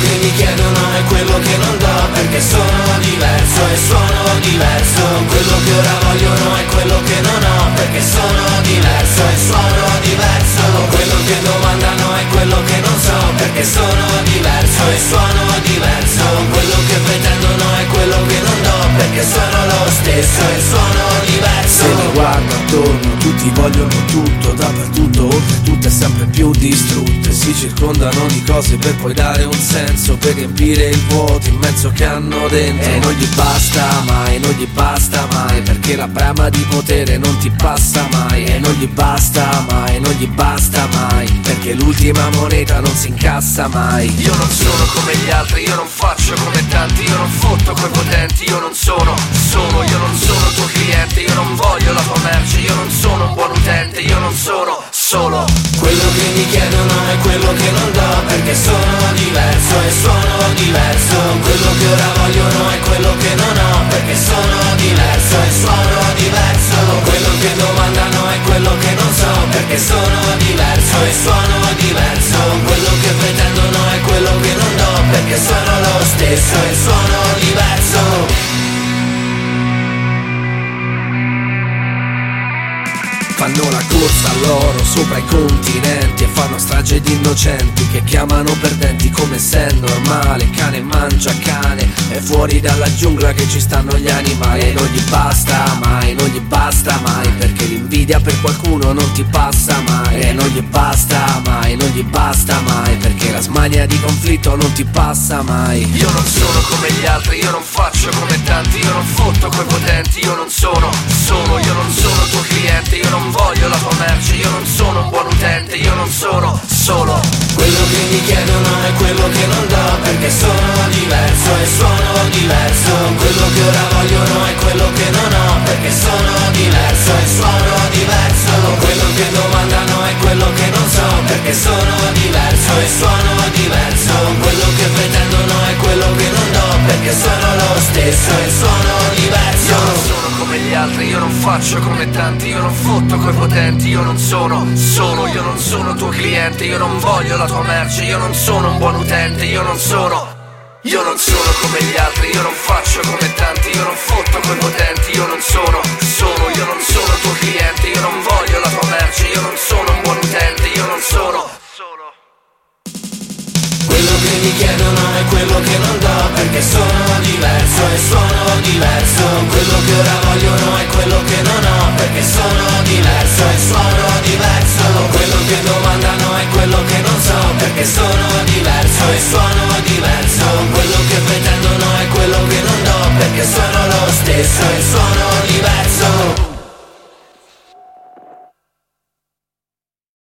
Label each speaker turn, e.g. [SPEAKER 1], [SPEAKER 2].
[SPEAKER 1] che mi chiedono è quello che non do, perché sono diverso e suono diverso. Quello che ora vogliono è quello che non ho, perché sono diverso e suono diverso. Quello che domandano è quello che non so, perché sono diverso e suono diverso. Quello che pretendono è quello che non do, perché sono lo stesso e suono diverso.
[SPEAKER 2] Se mi guardo attorno tutti vogliono tutto, dappertutto, oltretutto è sempre più distrutto. E si circondano di cose per poi dare un senso, per riempire il vuoto immenso che hanno dentro. E non gli basta mai, non gli basta mai, perché la brama di potere non ti passa mai. E non gli basta mai, non gli basta mai, perché l'ultima moneta non si incassa mai. Io non sono come gli altri, io non faccio come tanti, io non fotto coi potenti, io non sono solo, io non sono tuo cliente, io non voglio la tua merce, io non sono un buon utente, io non sono solo.
[SPEAKER 1] Quello che mi chiedono è quello che non do, perché sono diverso e suono diverso. Quello che ora vogliono è quello che non ho, perché sono diverso e suono diverso. Quello che domandano è quello che non so, perché sono diverso e suono diverso. Quello che pretendono è quello che non do, perché sono lo stesso e suono diverso.
[SPEAKER 2] Fanno la corsa all'oro sopra i continenti e fanno strage di innocenti che chiamano perdenti come se è normale. Cane mangia cane, è fuori dalla giungla che ci stanno gli animali. E non gli basta mai, non gli basta mai, perché l'invidia per qualcuno non ti passa mai. E non gli basta mai, non gli basta mai, perché la smania di conflitto non ti passa mai. Io non sono come gli altri, io non faccio come tanti, io non fotto coi potenti, io non sono solo, io non sono tuo cliente, io non voglio la tua merce, io non sono un buon utente, io non sono solo.
[SPEAKER 1] Quello che mi chiedono è quello che non do, perché sono diverso e suono diverso. Quello che ora vogliono è quello che non ho, perché sono diverso e suono diverso. Quello che domandano è quello che non so, perché sono diverso e suono diverso. Quello che pretendono è quello che non do, perché sono lo stesso e suono diverso.
[SPEAKER 2] Io non sono come gli altri, io non faccio come tanti, io non fotto coi potenti, io non sono solo, io non sono tuo cliente, io non voglio la tua merce, io non sono un buon utente, io non sono come gli altri, io non faccio come tanti, io non fotto coi potenti, io non sono solo, io non sono tuo cliente, io non voglio la tua merce, io non sono un buon utente, io non sono solo.
[SPEAKER 1] Quello che mi chiedono è quello che non do, perché sono diverso e suono diverso. Quello che ora vogliono è quello che non ho, perché sono diverso e suono diverso. Quello che domandano è quello che non so, perché sono diverso e suono diverso. Quello che pretendono è quello che non do, perché sono lo stesso e suono